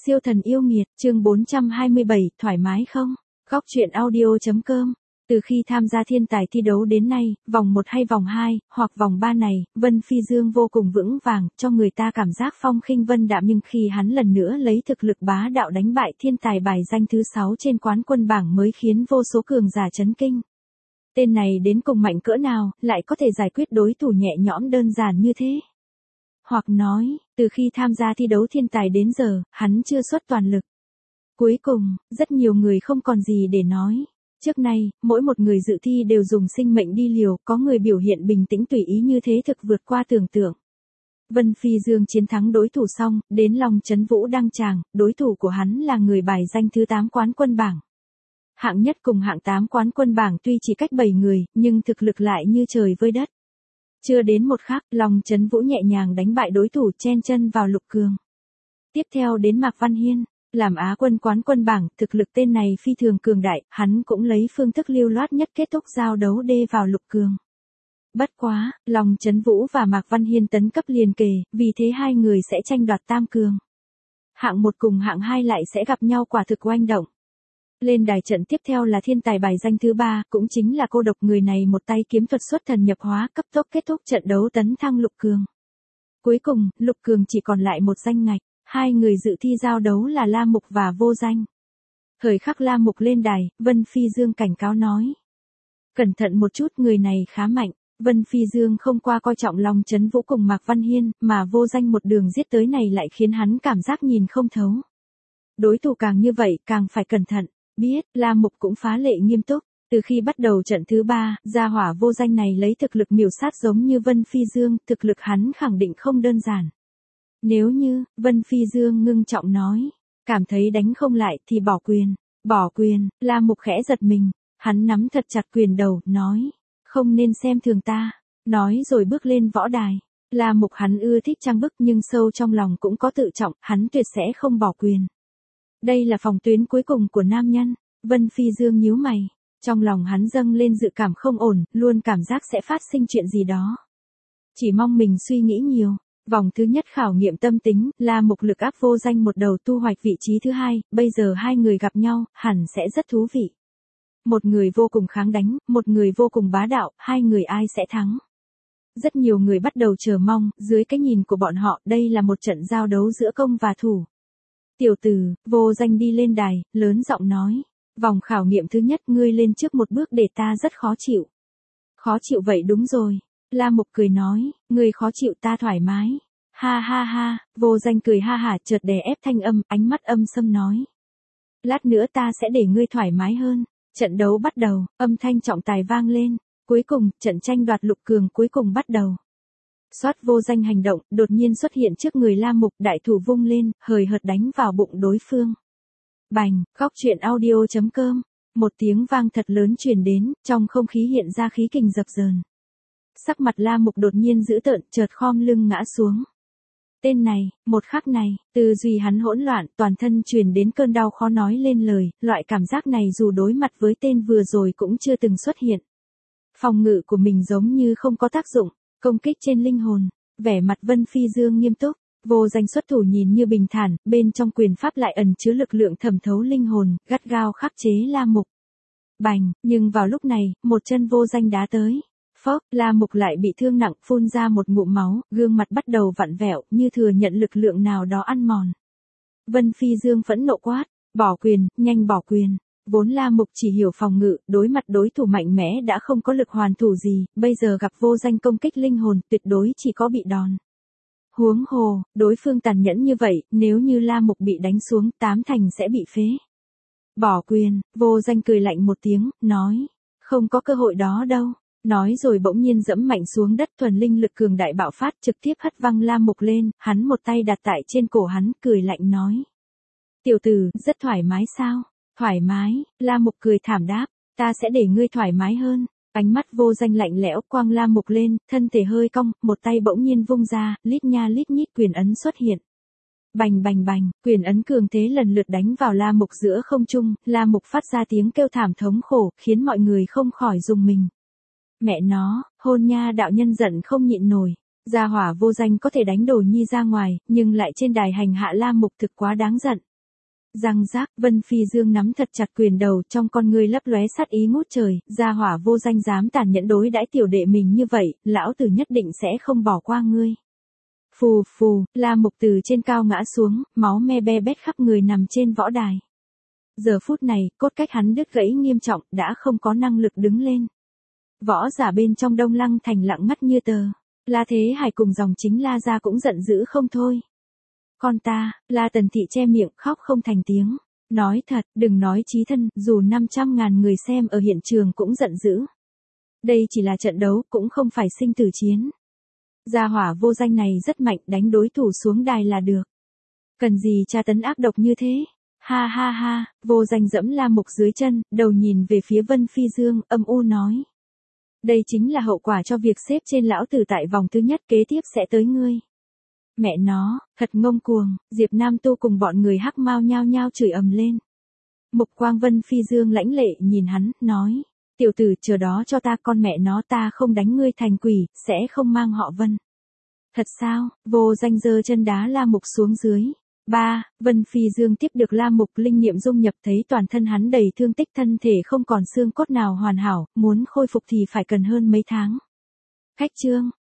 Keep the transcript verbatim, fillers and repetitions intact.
Siêu thần yêu nghiệt, chương bốn trăm hai mươi bảy, thoải mái không? Góc truyện audio.com. Từ khi tham gia thiên tài thi đấu đến nay, vòng một hay vòng hai, hoặc vòng ba này, Vân Phi Dương vô cùng vững vàng, cho người ta cảm giác phong khinh vân đạm, nhưng khi hắn lần nữa lấy thực lực bá đạo đánh bại thiên tài bài danh thứ sáu trên quán quân bảng mới khiến vô số cường giả chấn kinh. Tên này đến cùng mạnh cỡ nào, lại có thể giải quyết đối thủ nhẹ nhõm đơn giản như thế? Hoặc nói, từ khi tham gia thi đấu thiên tài đến giờ, hắn chưa xuất toàn lực. Cuối cùng, rất nhiều người không còn gì để nói. Trước nay, mỗi một người dự thi đều dùng sinh mệnh đi liều, có người biểu hiện bình tĩnh tùy ý như thế thực vượt qua tưởng tượng. Vân Phi Dương chiến thắng đối thủ xong, đến Long Chấn Vũ đăng tràng, đối thủ của hắn là người bài danh thứ tám quán quân bảng. Hạng nhất cùng hạng tám quán quân bảng tuy chỉ cách bảy người, nhưng thực lực lại như trời với đất. Chưa đến một khắc, Long Chấn Vũ nhẹ nhàng đánh bại đối thủ, chen chân vào lục cường. Tiếp theo đến Mạc Văn Hiên, làm Á quân quán quân bảng, thực lực tên này phi thường cường đại, hắn cũng lấy phương thức lưu loát nhất kết thúc giao đấu đê vào lục cường. Bất quá, Long Chấn Vũ và Mạc Văn Hiên tấn cấp liền kề, vì thế hai người sẽ tranh đoạt tam cường. Hạng một cùng hạng hai lại sẽ gặp nhau, quả thực oanh động. Lên đài trận tiếp theo là thiên tài bài danh thứ ba, cũng chính là cô độc, người này một tay kiếm thuật xuất thần nhập hóa, cấp tốc kết thúc trận đấu tấn thăng lục cường. Cuối cùng, lục cường chỉ còn lại một danh ngạch, hai người dự thi giao đấu là La Mục và Vô Danh. Thời khắc La Mục lên đài, Vân Phi Dương cảnh cáo nói. Cẩn thận một chút, người này khá mạnh. Vân Phi Dương không qua coi trọng Long Chấn Vũ cùng Mạc Văn Hiên, mà Vô Danh một đường giết tới này lại khiến hắn cảm giác nhìn không thấu. Đối thủ càng như vậy, càng phải cẩn thận. Biết, La Mục cũng phá lệ nghiêm túc, từ khi bắt đầu trận thứ ba, gia hỏa Vô Danh này lấy thực lực miểu sát giống như Vân Phi Dương, thực lực hắn khẳng định không đơn giản. Nếu như, Vân Phi Dương ngưng trọng nói, cảm thấy đánh không lại thì bỏ quyền, bỏ quyền, La Mục khẽ giật mình, hắn nắm thật chặt quyền đầu, nói, không nên xem thường ta, nói rồi bước lên võ đài. La Mục hắn ưa thích trang bức nhưng sâu trong lòng cũng có tự trọng, hắn tuyệt sẽ không bỏ quyền. Đây là phòng tuyến cuối cùng của nam nhân. Vân Phi Dương nhíu mày, trong lòng hắn dâng lên dự cảm không ổn, luôn cảm giác sẽ phát sinh chuyện gì đó. Chỉ mong mình suy nghĩ nhiều. Vòng thứ nhất khảo nghiệm tâm tính, La Mục lực áp Vô Danh một đầu tu hoạch vị trí thứ hai, bây giờ hai người gặp nhau, hẳn sẽ rất thú vị. Một người vô cùng kháng đánh, một người vô cùng bá đạo, hai người ai sẽ thắng? Rất nhiều người bắt đầu chờ mong, dưới cái nhìn của bọn họ, đây là một trận giao đấu giữa công và thủ. Tiểu tử, Vô Danh đi lên đài, lớn giọng nói. Vòng khảo nghiệm thứ nhất, ngươi lên trước một bước để ta rất khó chịu. Khó chịu vậy đúng rồi. La Mục cười nói, ngươi khó chịu ta thoải mái. Ha ha ha, Vô Danh cười ha hả, chợt đè ép thanh âm, ánh mắt âm sâm nói. Lát nữa ta sẽ để ngươi thoải mái hơn. Trận đấu bắt đầu, âm thanh trọng tài vang lên. Cuối cùng, trận tranh đoạt lục cường cuối cùng bắt đầu. Xoát Vô Danh hành động, đột nhiên xuất hiện trước người La Mục, đại thủ vung lên, hời hợt đánh vào bụng đối phương. Bành, góc truyện audio.com. Một tiếng vang thật lớn truyền đến, trong không khí hiện ra khí kình dập dờn. Sắc mặt La Mục đột nhiên dữ tợn, chợt khom lưng ngã xuống. Tên này, một khắc này, tư duy hắn hỗn loạn, toàn thân truyền đến cơn đau khó nói lên lời, loại cảm giác này dù đối mặt với tên vừa rồi cũng chưa từng xuất hiện. Phòng ngự của mình giống như không có tác dụng, công kích trên linh hồn, vẻ mặt Vân Phi Dương nghiêm túc, Vô Danh xuất thủ nhìn như bình thản, bên trong quyền pháp lại ẩn chứa lực lượng thẩm thấu linh hồn, gắt gao khắc chế La Mục. Bành, nhưng vào lúc này, một chân Vô Danh đá tới. Phốc, La Mục lại bị thương nặng, phun ra một ngụm máu, gương mặt bắt đầu vặn vẹo, như thừa nhận lực lượng nào đó ăn mòn. Vân Phi Dương phẫn nộ quát, bỏ quyền, nhanh bỏ quyền. Vốn La Mục chỉ hiểu phòng ngự, đối mặt đối thủ mạnh mẽ đã không có lực hoàn thủ gì, bây giờ gặp Vô Danh công kích linh hồn, tuyệt đối chỉ có bị đòn. Huống hồ, đối phương tàn nhẫn như vậy, nếu như La Mục bị đánh xuống, tám thành sẽ bị phế. Bỏ quyền, Vô Danh cười lạnh một tiếng, nói, không có cơ hội đó đâu. Nói rồi bỗng nhiên dẫm mạnh xuống đất, thuần linh lực cường đại bạo phát, trực tiếp hất văng La Mục lên, hắn một tay đặt tại trên cổ hắn, cười lạnh nói. Tiểu tử, rất thoải mái sao? Thoải mái, La Mục cười thảm đáp, ta sẽ để ngươi thoải mái hơn. Ánh mắt Vô Danh lạnh lẽo, quang La Mục lên, thân thể hơi cong, một tay bỗng nhiên vung ra, lít nha lít nhít quyền ấn xuất hiện. Bành bành bành, quyền ấn cường thế lần lượt đánh vào La Mục giữa không trung, La Mục phát ra tiếng kêu thảm thống khổ, khiến mọi người không khỏi rùng mình. Mẹ nó, hôn nha đạo nhân giận không nhịn nổi. Gia hỏa Vô Danh có thể đánh đồ nhi ra ngoài, nhưng lại trên đài hành hạ La Mục thực quá đáng giận. Răng rác, Vân Phi Dương nắm thật chặt quyền đầu, trong con ngươi lấp lóe sát ý ngút trời, gia hỏa vô danh dám tàn nhẫn đối đãi tiểu đệ mình như vậy, lão tử nhất định sẽ không bỏ qua ngươi. Phù phù, La Mục từ trên cao ngã xuống, máu me be bét khắp người nằm trên võ đài. Giờ phút này, cốt cách hắn đứt gãy nghiêm trọng, đã không có năng lực đứng lên. Võ giả bên trong Đông Lăng thành lặng ngắt như tờ. La Thế Hải cùng dòng chính La gia cũng giận dữ không thôi. Con ta, La Tần Thị che miệng khóc không thành tiếng. Nói thật, đừng nói chí thân, dù năm trăm ngàn người xem ở hiện trường cũng giận dữ. Đây chỉ là trận đấu, cũng không phải sinh tử chiến. Gia hỏa vô danh này rất mạnh, đánh đối thủ xuống đài là được. Cần gì tra tấn ác độc như thế? Ha ha ha, vô danh dẫm La Mục dưới chân, đầu nhìn về phía Vân Phi Dương, âm u nói. Đây chính là hậu quả cho việc xếp trên lão tử tại vòng thứ nhất, kế tiếp sẽ tới ngươi. Mẹ nó, thật ngông cuồng, Diệp Nam Tu cùng bọn người hắc mau nhao nhao chửi ầm lên. Mục Quang Vân Phi Dương lãnh lệ nhìn hắn, nói. Tiểu tử chờ đó cho ta, con mẹ nó ta không đánh ngươi thành quỷ, sẽ không mang họ Vân. Thật sao, vô danh giơ chân đá La Mục xuống dưới. Ba, Vân Phi Dương tiếp được La Mục linh nghiệm dung nhập, thấy toàn thân hắn đầy thương tích, thân thể không còn xương cốt nào hoàn hảo, muốn khôi phục thì phải cần hơn mấy tháng. Khách trương,